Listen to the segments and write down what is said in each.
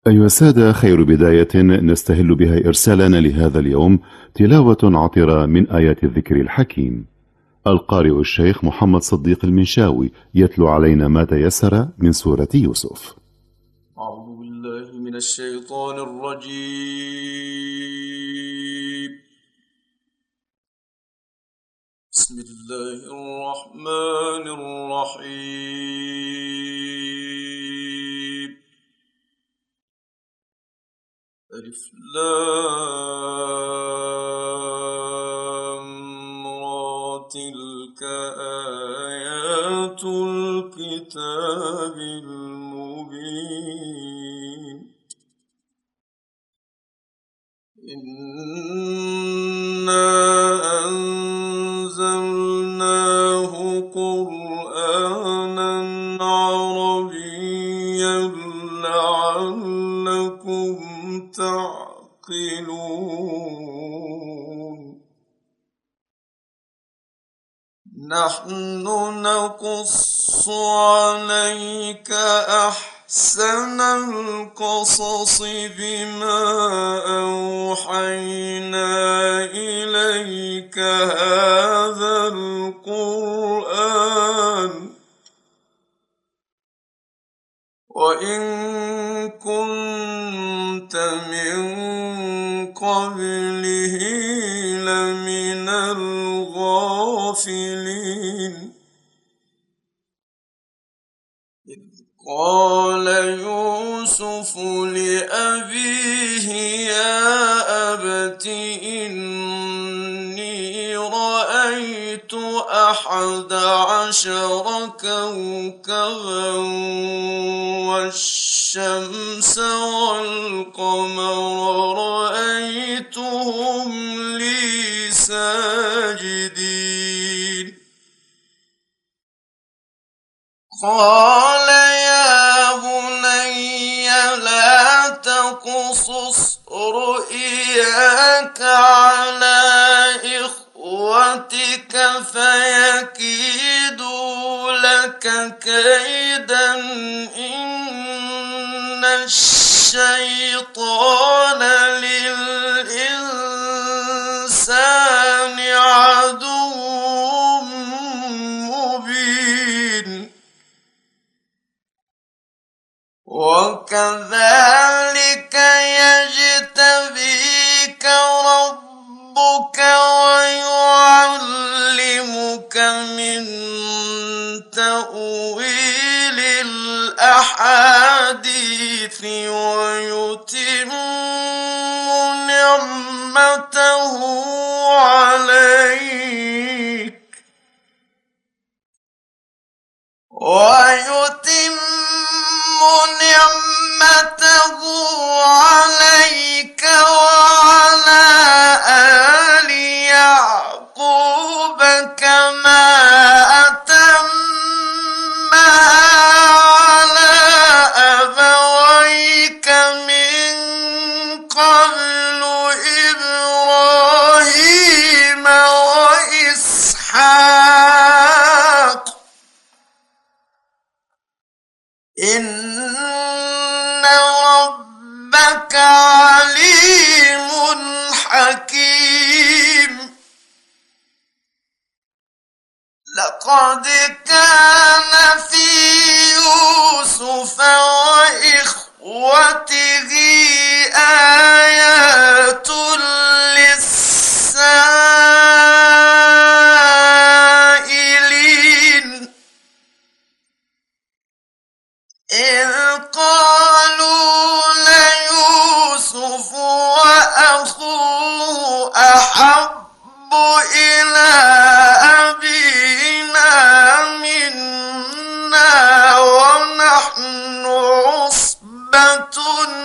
أيها السادة، خير بداية نستهل بها إرسالنا لهذا اليوم تلاوة عطرة من آيات الذكر الحكيم. القارئ الشيخ محمد صديق المنشاوي يتلو علينا ما تيسر من سورة يوسف. أعوذ بالله من الشيطان الرجيم. بسم الله الرحمن الرحيم. ألف لام را تلك آيات الكتاب المبين. إنا أنزلناه قرآنا عربيا لعلكم تعقلون. نحن نقص عليك أحسن القصص بما أوحينا إليك هذا القرآن وإن كنت من قبله لمن الغافلين. إذ قال يوسف لأبيه يا أبت إني رأيت 11 كوكبا والشمس والقمر رأيتهم لي ساجدين. قال يا بني لا تقصص رؤياك على إخوتك فيكيدوا لك كيدا إن الشيطان للإنسان عدو مبين. وكذلك يجتبيك ربك ويعلمك من تأويل الأحاديث ويتم نعمته عليك وعلى آل يعقوب كما أتمها على أبويك من قبل إبراهيم وإسحاق إن ربك عليم حكيم. لقد كان في يوسف وإخوته آيات للسائلين إذ قالوا ليوسف وأخوه أحب إلى أبينا منا ونحن عصبة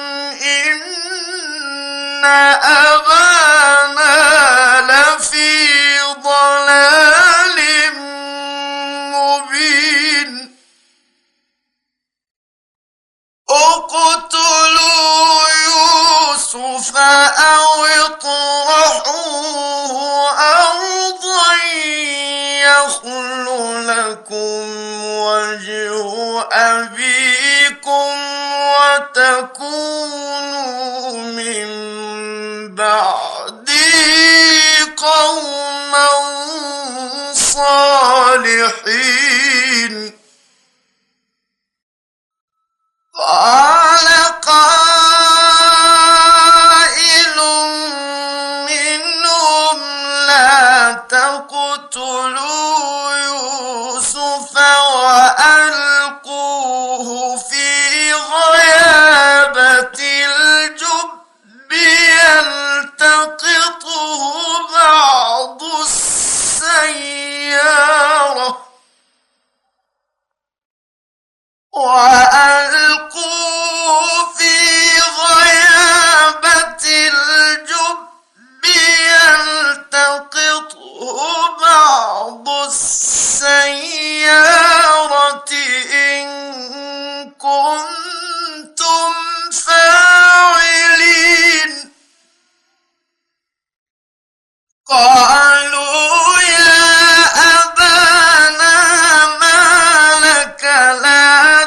إن أبانا لفي ضلال مبين. اقتلوا يوسف أو اطرحوه أرضا يخل لكم وجه أبيكم وتكونوا من بعدي قوما صالحين. قال قائل منهم لا تقتلوا يوسف وألقوه في غيابة الجب يلتقطه بعض السيارة وألقوا في غيابة الجب يلتقطه بعض السيارة إن كنتم فاعلين. قالوا يا أبانا ما لك لا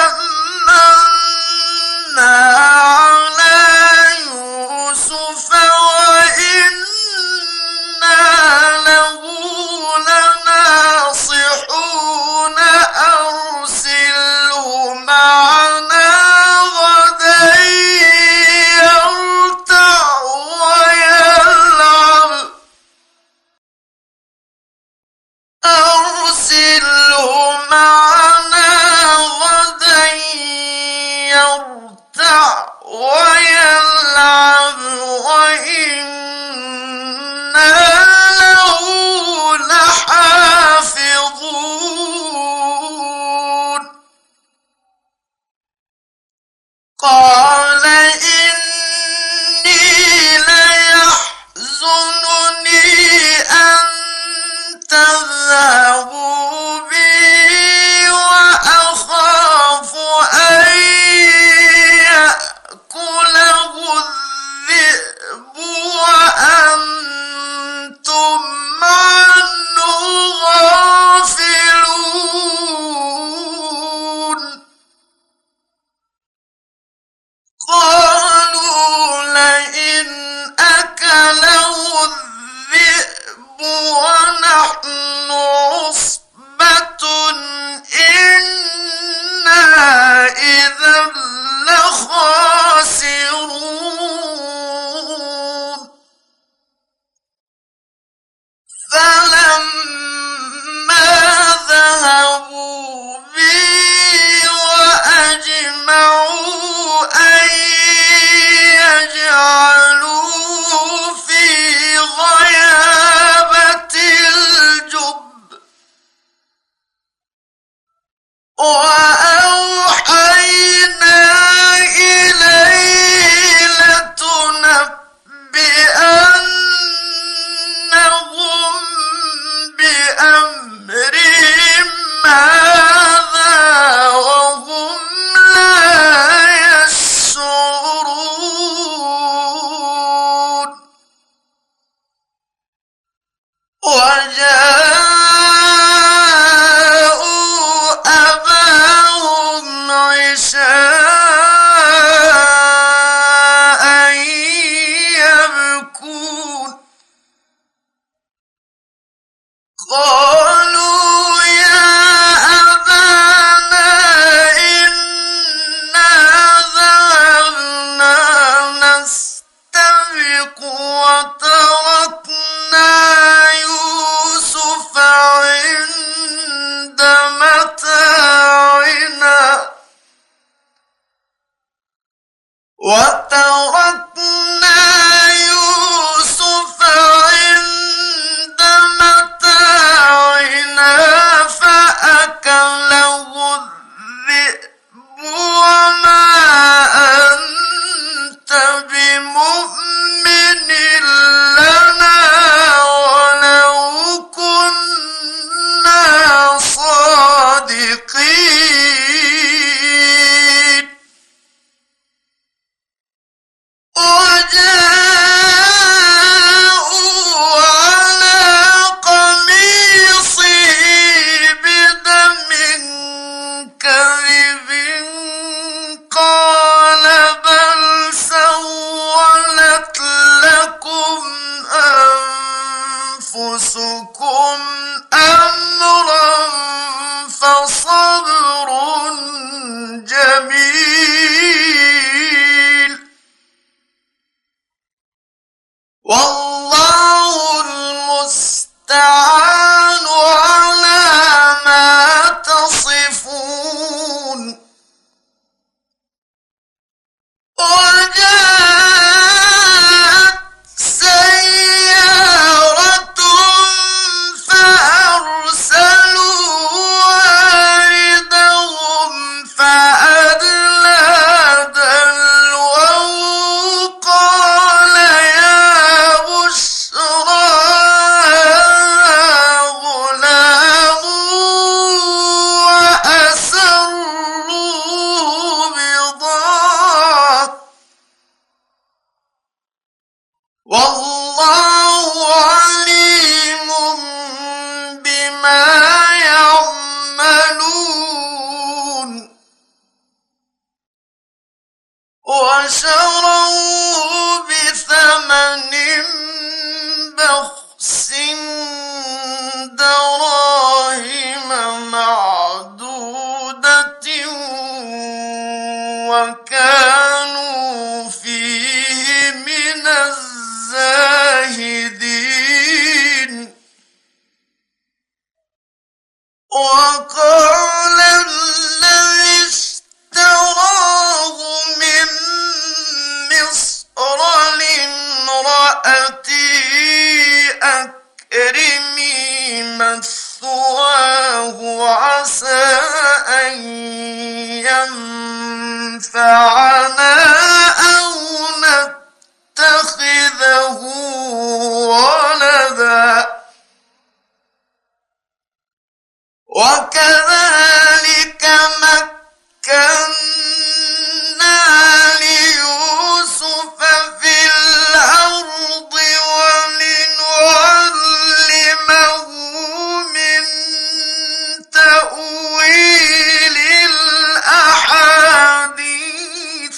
تأمنا على يوسف وإنا له لناصحون. أرسله معنا غدا يرتع ويلعب. أرسله معنا غدا يرتع ويلعب وإنا له لحافظون. قال إني ليحزنني أن تذهبوا بي وأخاف أن يأكله الذئب وأنتم عنه غافلون. قالوا لئن أكله الذئب ونحن عصبة إنا إذا لخاسرون. فلما ذهبوا بي وأجمعوا أن يجعلوا في غيابة الجب وأوحينا إليه لتنبئنهم بأمرهم هذا وهم لا يشعرون. وجاءوا أباهم عشاء يبكون. قالوا يا أبانا إنا ذهبنا نستبق وتركنا يوسف عند متاعنا فأكله الذئب وما أنت بمؤمن لنا ولو كنا صادقين. والله المستعان على ما تصفون وجاءت سيارة فأرسلوا واردهم فأدلى دلوه قال يا بشرى غلام وأسروا بضاعة والله عليم بما يعملون وشروا بثمن بخس دراهم معدودة وكانوا فيه من الزاهدين وقال الذي اشتراه من مصر لامرأته أكرمي مثواه عسى أن ينفعنا أو نتخذه ولدا وكذلك مكنا ليوسف في الأرض ولنعلمه من تأويل الأحاديث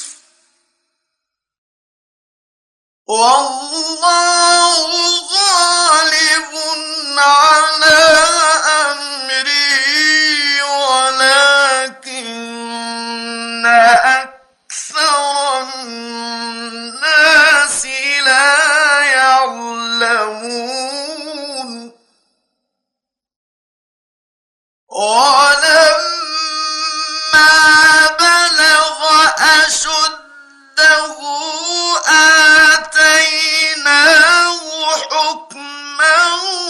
والله غالب على أمره ولكن أكثر الناس لا يعلمون ولما بلغ أشده آتيناه حكما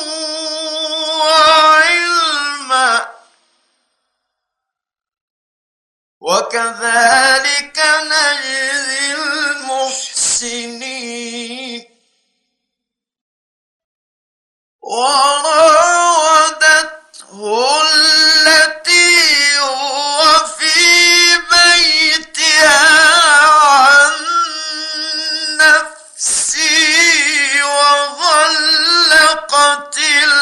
وعلما وكذلك نجزي المحسنين وراودته التي هو في بيتها عن نفسه وغلقت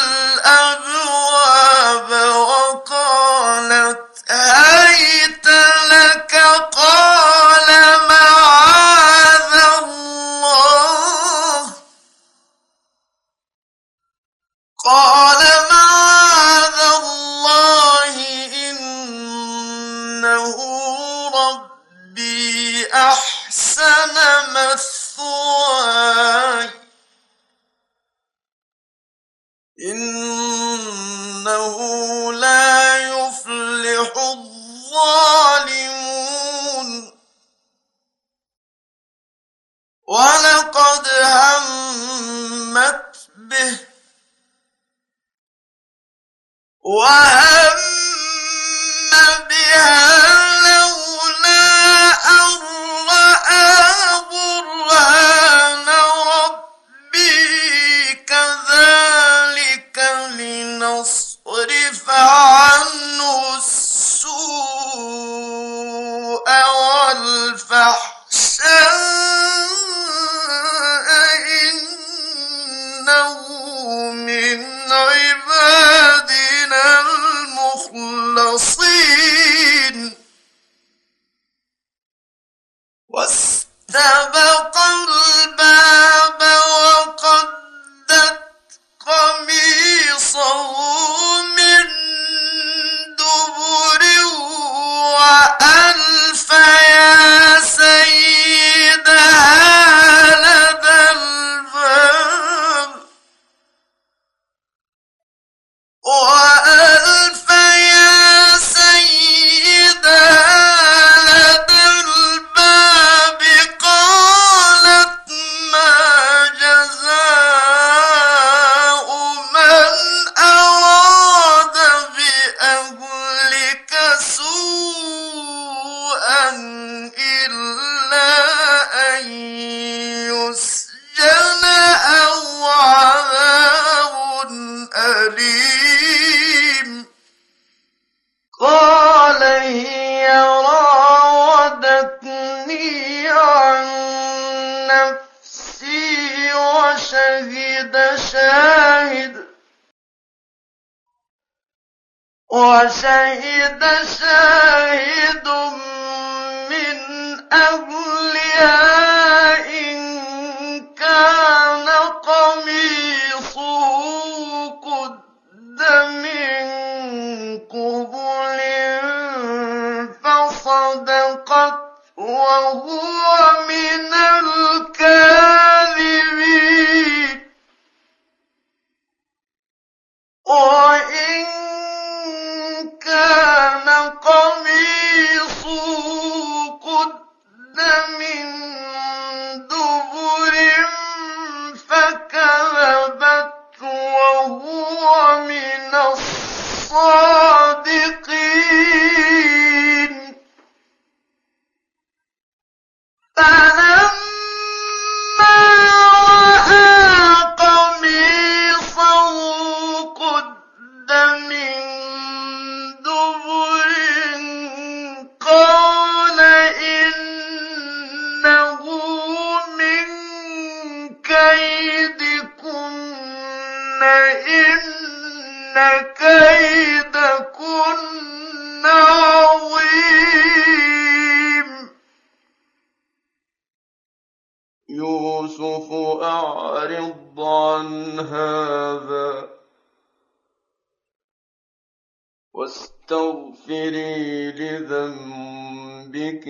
الأبواب وقالت هيت لك قال معاذ الله إنه ربي أحسن مثواي إنه لا يفلح الظالمون ولقد همت به وهم بها لولا أن رأى برهان ربه كذلك لنصرف عنه السوء والفحشاء إنه من عبادنا المخلصين واستبق الباب وقدت قميصه من دبر وألف يا سيدها لدى الباب أن يسجن أو عذاب أليم قال هي راودتني عن نفسي وشهد شاهد من أهلها إن كان قميصه قد من قبل فصدقت وهو من الكاذبين وإن كان قميصه قد من دبر فكذبت وهو من الصادقين فلما رأى قميصه قد من دبر قال إنه من كيدكن إن كيدكن عظيم يوسف أعرض عن هذا واستغفري لذنبك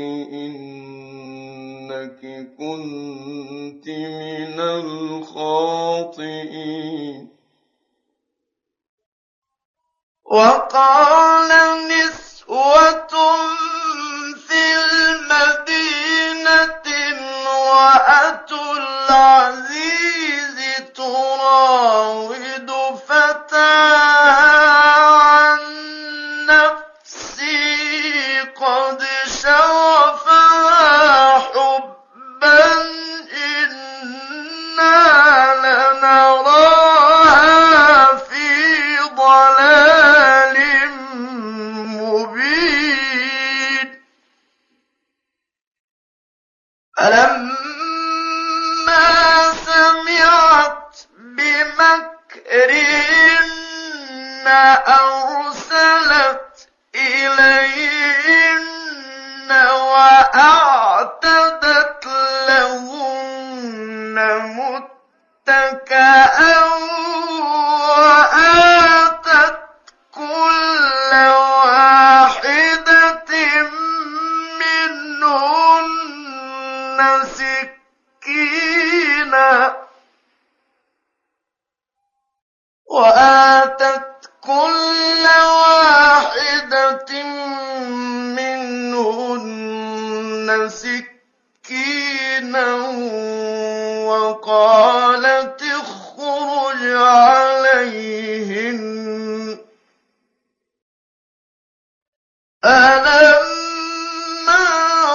إنك كنت من الخاطئين وقال نسوة في المدينة امرأة العزيز تراود فتاها عن نفسه قد شغفها حبا إنا لنراها في ضلال مبين فلما سمعت بمكرهن أرسلت إليهن وأعتدت لهن متكئا وآتت كل واحدة منهن سكينا وقالت اخرج عليهن فلما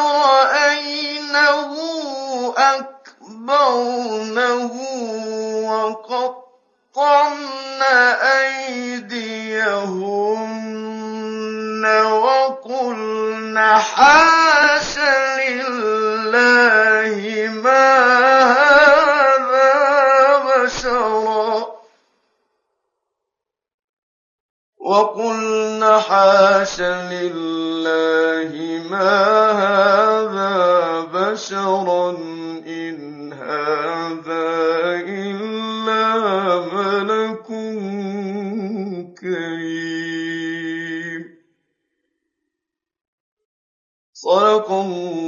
رأينه أكبرنه وقطعن أيديهن وقلن حاش لله ما هذا بشرا وقلن حاش لله ما هذا بشرا إن هذا إلا ملك كريم صدق الله